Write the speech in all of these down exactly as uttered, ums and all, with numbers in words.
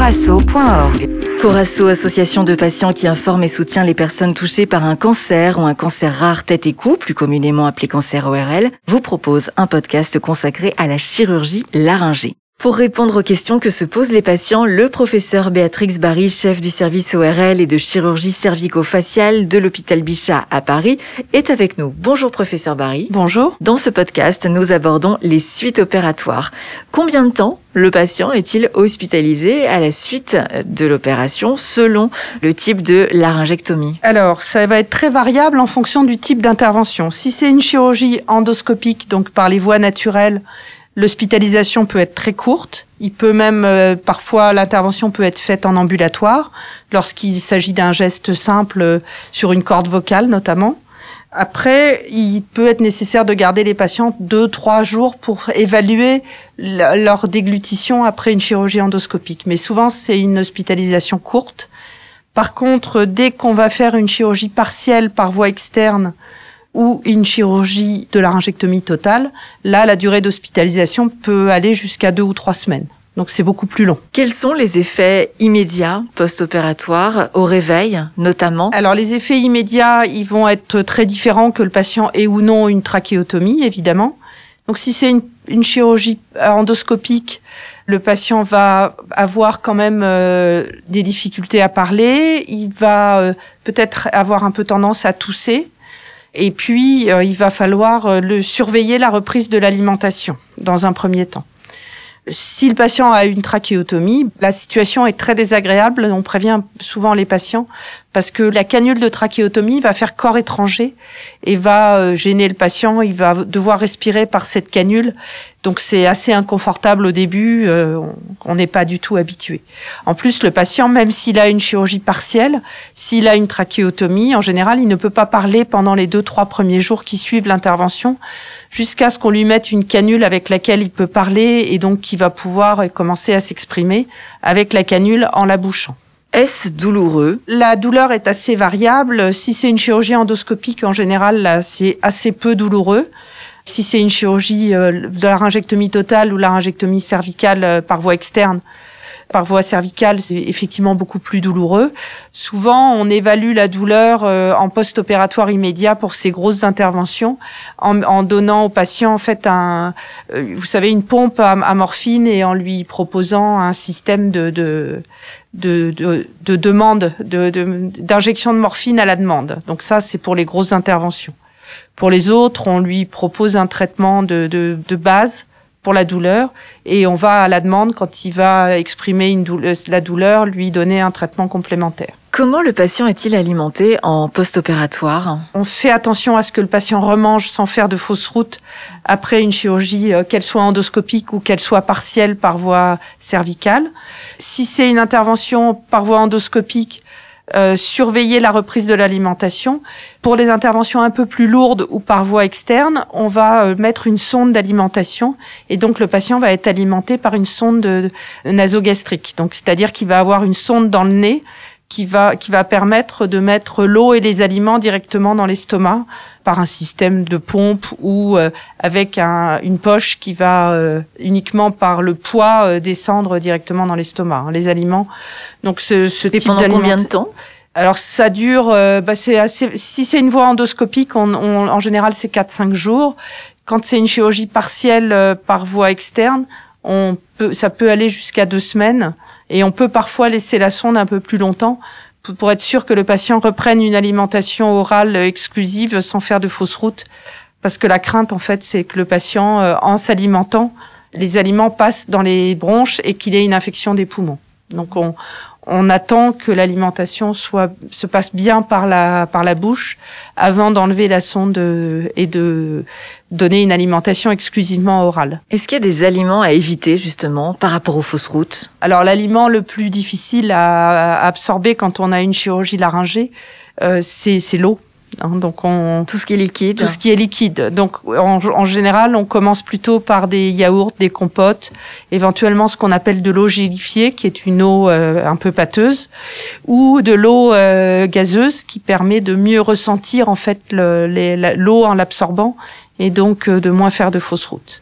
corasso point org. Corasso, association de patients qui informe et soutient les personnes touchées par un cancer ou un cancer rare tête et cou, plus communément appelé cancer O R L, vous propose un podcast consacré à la chirurgie laryngée. Pour répondre aux questions que se posent les patients, le professeur Béatrix Barry, chef du service O R L et de chirurgie cervico-faciale de l'hôpital Bichat à Paris, est avec nous. Bonjour professeur Barry. Bonjour. Dans ce podcast, nous abordons les suites opératoires. Combien de temps le patient est-il hospitalisé à la suite de l'opération selon le type de laryngectomie? Alors, ça va être très variable en fonction du type d'intervention. Si c'est une chirurgie endoscopique, donc par les voies naturelles, l'hospitalisation peut être très courte. Il peut même, euh, parfois, l'intervention peut être faite en ambulatoire, lorsqu'il s'agit d'un geste simple euh, sur une corde vocale, notamment. Après, il peut être nécessaire de garder les patients deux, trois jours pour évaluer l- leur déglutition après une chirurgie endoscopique. Mais souvent, c'est une hospitalisation courte. Par contre, dès qu'on va faire une chirurgie partielle par voie externe, ou une chirurgie de laryngectomie totale, là, la durée d'hospitalisation peut aller jusqu'à deux ou trois semaines. Donc, c'est beaucoup plus long. Quels sont les effets immédiats post-opératoires au réveil, notamment? Alors, les effets immédiats, ils vont être très différents que le patient ait ou non une trachéotomie, évidemment. Donc, si c'est une, une chirurgie endoscopique, le patient va avoir quand même euh, des difficultés à parler. Il va euh, peut-être avoir un peu tendance à tousser. Et puis, euh, il va falloir euh, le surveiller la reprise de l'alimentation dans un premier temps. Si le patient a une trachéotomie, la situation est très désagréable. On prévient souvent les patients parce que la canule de trachéotomie va faire corps étranger et va euh, gêner le patient. Il va devoir respirer par cette canule. Donc, c'est assez inconfortable au début. Euh, on n'est pas du tout habitué. En plus, le patient, même s'il a une chirurgie partielle, s'il a une trachéotomie, en général, il ne peut pas parler pendant les deux, trois premiers jours qui suivent l'intervention jusqu'à ce qu'on lui mette une canule avec laquelle il peut parler et donc qui va pouvoir commencer à s'exprimer avec la canule en la bouchant. Est-ce douloureux? La douleur est assez variable. Si c'est une chirurgie endoscopique, en général, là, c'est assez peu douloureux. Si c'est une chirurgie euh, de laryngectomie totale ou laryngectomie cervicale euh, par voie externe, par voie cervicale, c'est effectivement beaucoup plus douloureux. Souvent, on évalue la douleur euh, en post-opératoire immédiat pour ces grosses interventions en, en donnant au patient en fait un, euh, vous savez, une pompe à, à morphine et en lui proposant un système de de de, de, de demande, de, de, d'injection de morphine à la demande. Donc ça, c'est pour les grosses interventions. Pour les autres, on lui propose un traitement de, de, de base pour la douleur et on va à la demande, quand il va exprimer une douleur, la douleur, lui donner un traitement complémentaire. Comment le patient est-il alimenté en post-opératoire? On fait attention à ce que le patient remange sans faire de fausse route après une chirurgie, euh, qu'elle soit endoscopique ou qu'elle soit partielle par voie cervicale. Si c'est une intervention par voie endoscopique, Euh, surveiller la reprise de l'alimentation. Pour les interventions un peu plus lourdes ou par voie externe, on va euh, mettre une sonde d'alimentation et donc le patient va être alimenté par une sonde de, de nasogastrique. Donc c'est-à-dire qu'il va avoir une sonde dans le nez qui va qui va permettre de mettre l'eau et les aliments directement dans l'estomac par un système de pompe ou euh, avec un, une poche qui va euh, uniquement par le poids euh, descendre directement dans l'estomac, hein, les aliments. Donc ce, ce Et type pendant d'aliment. combien de temps? Alors ça dure, euh, bah, c'est assez. Si c'est une voie endoscopique, on, on, en général c'est quatre cinq jours. Quand c'est une chirurgie partielle euh, par voie externe, on peut, ça peut aller jusqu'à deux semaines. Et on peut parfois laisser la sonde un peu plus longtemps pour être sûr que le patient reprenne une alimentation orale exclusive sans faire de fausse route. Parce que la crainte, en fait, c'est que le patient, euh, en s'alimentant, les aliments passent dans les bronches et qu'il ait une infection des poumons. Donc on, on attend que l'alimentation soit se passe bien par la par la bouche avant d'enlever la sonde et de donner une alimentation exclusivement orale. Est-ce qu'il y a des aliments à éviter justement par rapport aux fausses routes? Alors l'aliment le plus difficile à, à absorber quand on a une chirurgie laryngée, euh, c'est c'est l'eau. Hein, donc on, tout ce qui est liquide. Tout ce qui est liquide. Donc en, en général, on commence plutôt par des yaourts, des compotes, éventuellement ce qu'on appelle de l'eau gélifiée, qui est une eau euh, un peu pâteuse, ou de l'eau euh, gazeuse, qui permet de mieux ressentir en fait le, les, la, l'eau en l'absorbant et donc euh, de moins faire de fausses routes.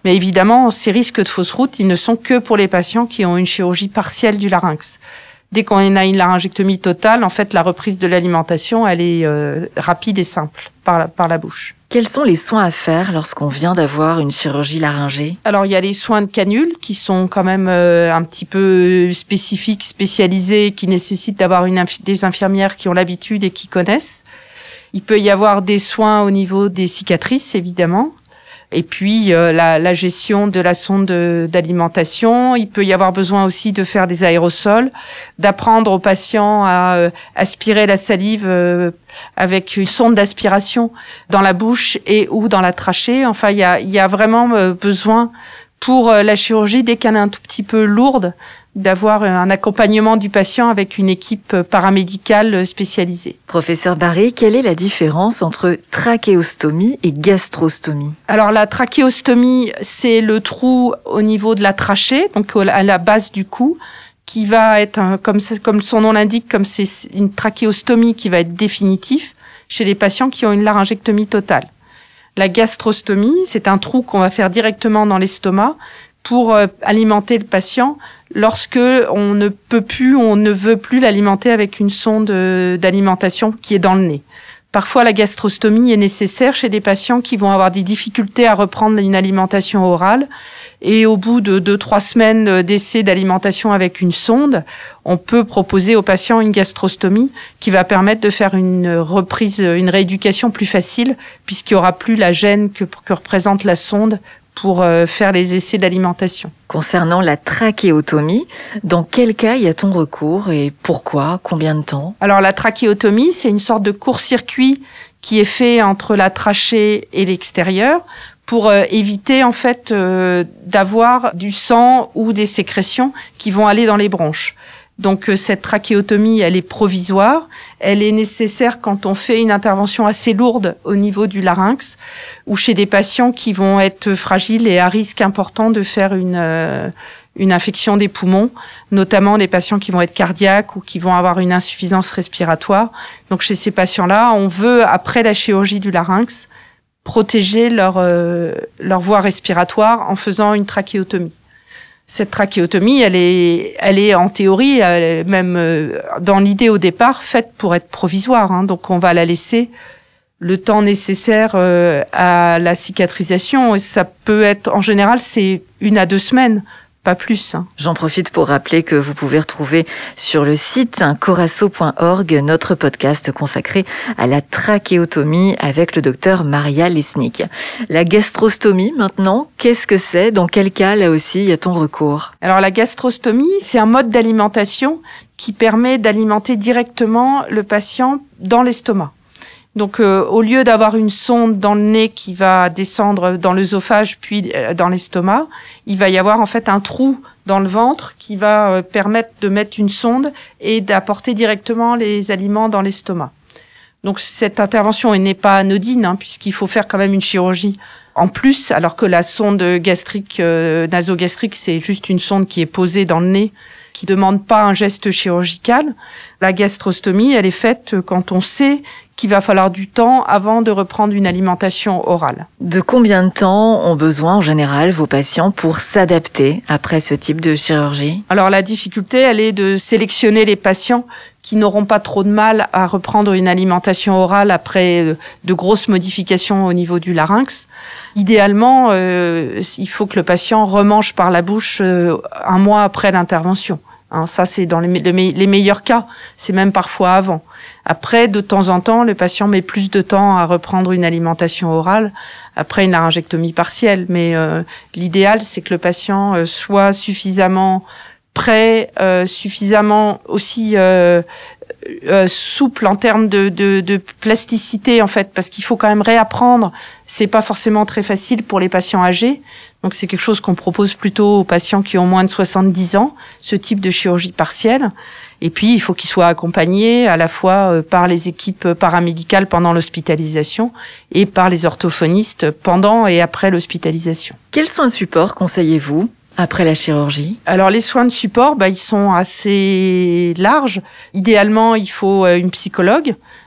Mais évidemment, ces risques de fausse route, ils ne sont que pour les patients qui ont une chirurgie partielle du larynx. Dès qu'on a une laryngectomie totale, en fait, la reprise de l'alimentation, elle est euh, rapide et simple par la, par la bouche. Quels sont les soins à faire lorsqu'on vient d'avoir une chirurgie laryngée ? Alors, il y a les soins de canule qui sont quand même euh, un petit peu spécifiques, spécialisés, qui nécessitent d'avoir une inf- des infirmières qui ont l'habitude et qui connaissent. Il peut y avoir des soins au niveau des cicatrices, évidemment. Et puis, euh, la, la gestion de la sonde de, d'alimentation. Il peut y avoir besoin aussi de faire des aérosols, d'apprendre aux patients à euh, aspirer la salive euh, avec une sonde d'aspiration dans la bouche et ou dans la trachée. Enfin, il y a, il y a vraiment euh, besoin pour euh, la chirurgie, dès qu'elle est un tout petit peu lourde, d'avoir un accompagnement du patient avec une équipe paramédicale spécialisée. Professeur Barré, quelle est la différence entre trachéostomie et gastrostomie ? Alors la trachéostomie, c'est le trou au niveau de la trachée, donc à la base du cou, qui va être, un, comme, comme son nom l'indique, comme c'est une trachéostomie qui va être définitive chez les patients qui ont une laryngectomie totale. La gastrostomie, c'est un trou qu'on va faire directement dans l'estomac pour euh, alimenter le patient lorsque on ne peut plus, on ne veut plus l'alimenter avec une sonde d'alimentation qui est dans le nez. Parfois, la gastrostomie est nécessaire chez des patients qui vont avoir des difficultés à reprendre une alimentation orale. Et au bout de deux, trois semaines d'essai d'alimentation avec une sonde, on peut proposer aux patients une gastrostomie qui va permettre de faire une reprise, une rééducation plus facile, puisqu'il n'y aura plus la gêne que, que représente la sonde pour faire les essais d'alimentation. Concernant la trachéotomie, dans quel cas y a-t-on recours et pourquoi ? Combien de temps ? Alors la trachéotomie, c'est une sorte de court-circuit qui est fait entre la trachée et l'extérieur pour euh, éviter en fait euh, d'avoir du sang ou des sécrétions qui vont aller dans les bronches. Donc cette trachéotomie, elle est provisoire, elle est nécessaire quand on fait une intervention assez lourde au niveau du larynx ou chez des patients qui vont être fragiles et à risque important de faire une euh, une infection des poumons, notamment des patients qui vont être cardiaques ou qui vont avoir une insuffisance respiratoire. Donc chez ces patients-là, on veut après la chirurgie du larynx protéger leur euh, leur voie respiratoire en faisant une trachéotomie. Cette trachéotomie, elle est, elle est en théorie, elle est même euh, dans l'idée au départ, faite pour être provisoire. Hein, donc on va la laisser le temps nécessaire euh, à la cicatrisation. Et ça peut être, en général, c'est une à deux semaines, pas plus. Hein. J'en profite pour rappeler que vous pouvez retrouver sur le site corasso point org notre podcast consacré à la trachéotomie avec le docteur Maria Lesnick. La gastrostomie, maintenant, qu'est-ce que c'est ? Dans quel cas, là aussi, y a-t-on recours ? Alors la gastrostomie, c'est un mode d'alimentation qui permet d'alimenter directement le patient dans l'estomac. Donc, euh, au lieu d'avoir une sonde dans le nez qui va descendre dans l'œsophage puis euh, dans l'estomac, il va y avoir en fait un trou dans le ventre qui va euh, permettre de mettre une sonde et d'apporter directement les aliments dans l'estomac. Donc, cette intervention n'est pas anodine, hein, puisqu'il faut faire quand même une chirurgie en plus, alors que la sonde gastrique, euh, nasogastrique, c'est juste une sonde qui est posée dans le nez, qui demande pas un geste chirurgical. La gastrostomie, elle est faite quand on sait qu'il va falloir du temps avant de reprendre une alimentation orale. De combien de temps ont besoin en général vos patients pour s'adapter après ce type de chirurgie ? Alors la difficulté, elle est de sélectionner les patients qui n'auront pas trop de mal à reprendre une alimentation orale après de grosses modifications au niveau du larynx. Idéalement, euh, il faut que le patient remange par la bouche euh, un mois après l'intervention. Hein, ça, c'est dans les, les, les meilleurs cas. C'est même parfois avant. Après, de temps en temps, le patient met plus de temps à reprendre une alimentation orale après une laryngectomie partielle. Mais euh, l'idéal, c'est que le patient euh, soit suffisamment prêt, euh, suffisamment aussi euh, euh, souple en termes de, de, de plasticité, en fait, parce qu'il faut quand même réapprendre. C'est pas forcément très facile pour les patients âgés. Donc c'est quelque chose qu'on propose plutôt aux patients qui ont moins de soixante-dix ans, ce type de chirurgie partielle. Et puis il faut qu'ils soient accompagnés à la fois par les équipes paramédicales pendant l'hospitalisation et par les orthophonistes pendant et après l'hospitalisation. Quels soins de support conseillez-vous après la chirurgie ? Alors les soins de support, bah, ils sont assez larges. Idéalement, il faut une psychologue.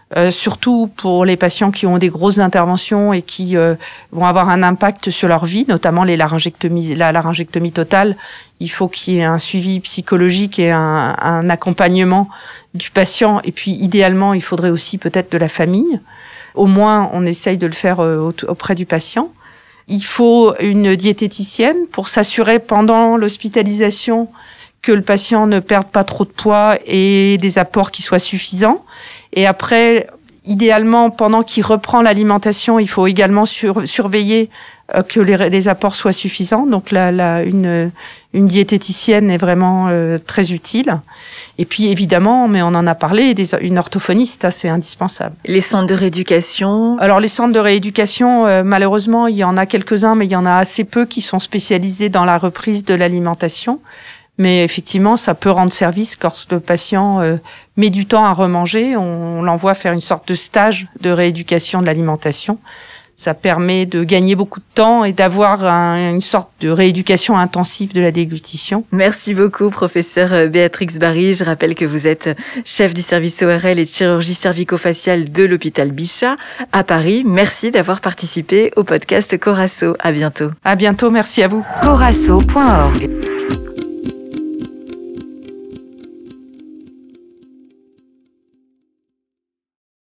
euh, surtout pour les patients qui ont des grosses interventions et qui euh, vont avoir un impact sur leur vie, notamment les laryngectomies, la laryngectomie totale. Il faut qu'il y ait un suivi psychologique et un, un accompagnement du patient. Et puis, idéalement, il faudrait aussi peut-être de la famille. Au moins, on essaye de le faire euh, auprès du patient. Il faut une diététicienne pour s'assurer pendant l'hospitalisation que le patient ne perde pas trop de poids et des apports qui soient suffisants. Et après, idéalement, pendant qu'il reprend l'alimentation, il faut également sur, surveiller euh, que les, les apports soient suffisants. Donc là, là une, une diététicienne est vraiment euh, très utile. Et puis évidemment, mais on en a parlé, des, une orthophoniste, ça, c'est indispensable. Les centres de rééducation. Alors les centres de rééducation, euh, malheureusement, il y en a quelques-uns, mais il y en a assez peu qui sont spécialisés dans la reprise de l'alimentation. Mais effectivement, ça peut rendre service quand le patient euh, met du temps à remanger. On, on l'envoie faire une sorte de stage de rééducation de l'alimentation. Ça permet de gagner beaucoup de temps et d'avoir un, une sorte de rééducation intensive de la déglutition. Merci beaucoup, professeur Béatrix Barry. Je rappelle que vous êtes chef du service O R L et de chirurgie cervico-faciale de l'hôpital Bichat à Paris. Merci d'avoir participé au podcast Corasso. À bientôt. À bientôt, merci à vous. corasso point org